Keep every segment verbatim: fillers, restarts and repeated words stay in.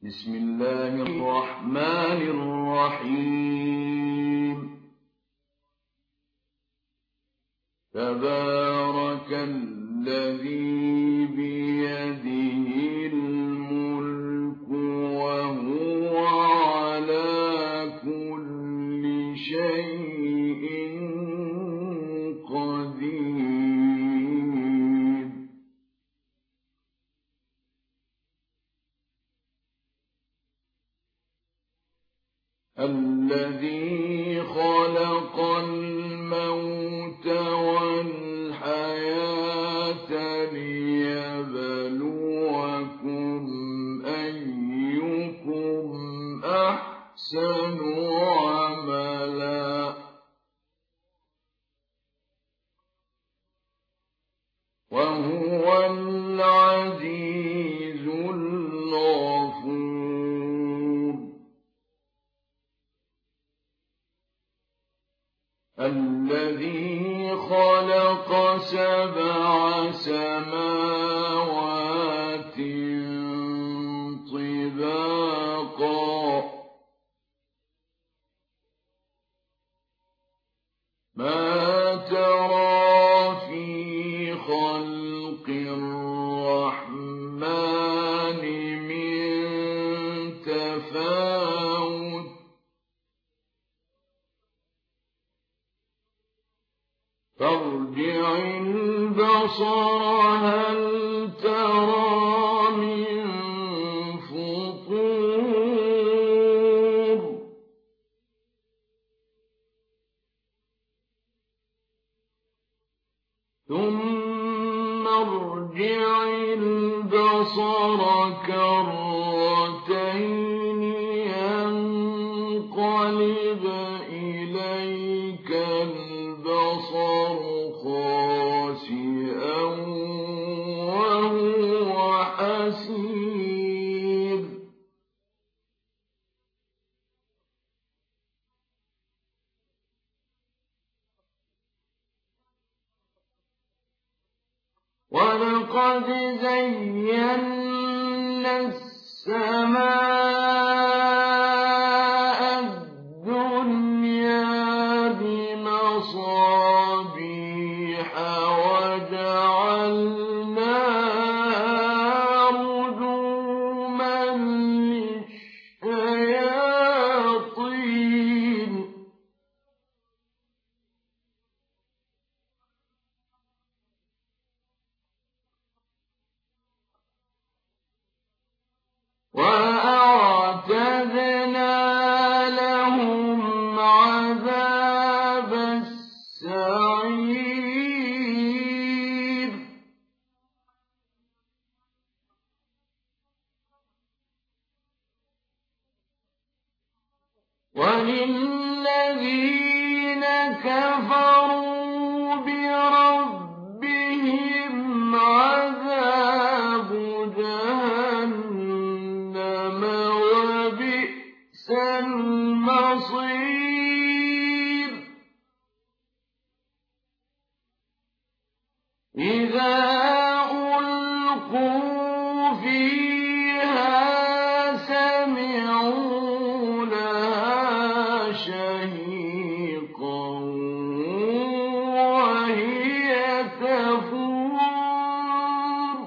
بسم الله الرحمن الرحيم تبارك الذي بيده الملك وهو على كل شيء قدير الذي خلق الموت والحياة ليبلوكم أيكم أحسن عملا وهو العزيز الغفور الذي خلق سبع سماوات طباقا ما ترى في خلق الرحمن من تفاوت فارجع البصر هل ترى من فطور ثم ارجع البصر كرتين ينقلب إليك البصر خاسئا وهو حسير ولقد زينا السماء الدنيا بمصابيح وجعلناها رجوما للشياطين وأعتدنا لهم عذاب السعير وللذين كفروا بربهم عذاب جهنم وبئس المصير إذا ألقوا فيها سمعوا لها شهيقا وهي تفور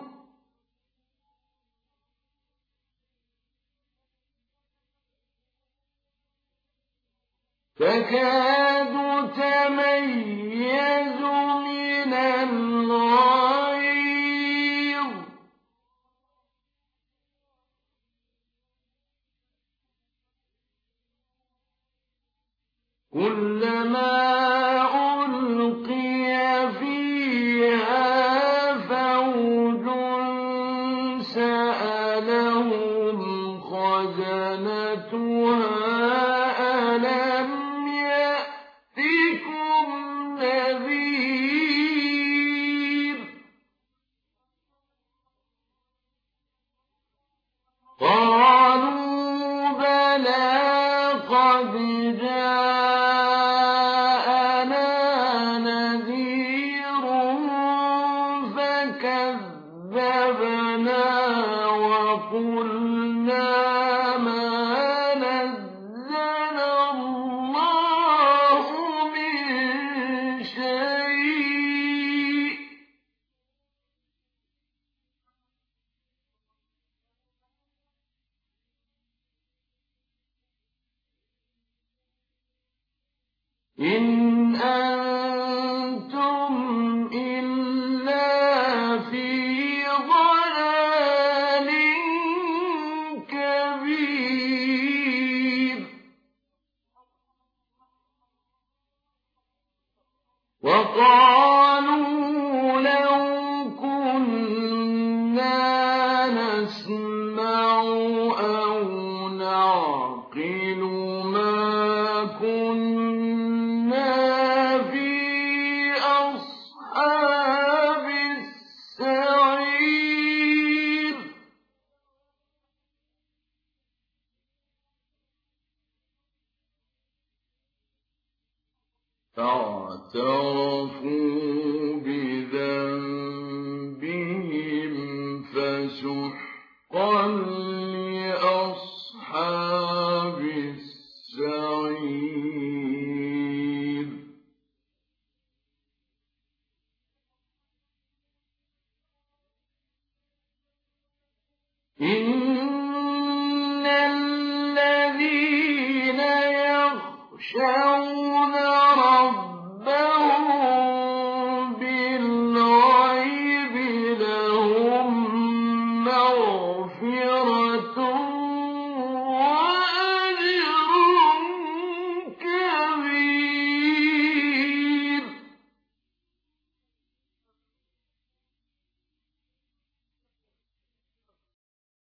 تكاد تميز من الغيظ كلما ألقي فيها فوج سألهم خزنتها ألم يأتكم نذير قالوا بلى قد جاءنا نذير فكذبنا وقلنا إن أنتم إلا في ضلال كبير وقالوا لو كنا نسمع أو نعقل ما كنا في أصحاب السعير فاعترفوا بذنبهم فسحقا لأصحاب السعير إن الذين يخشون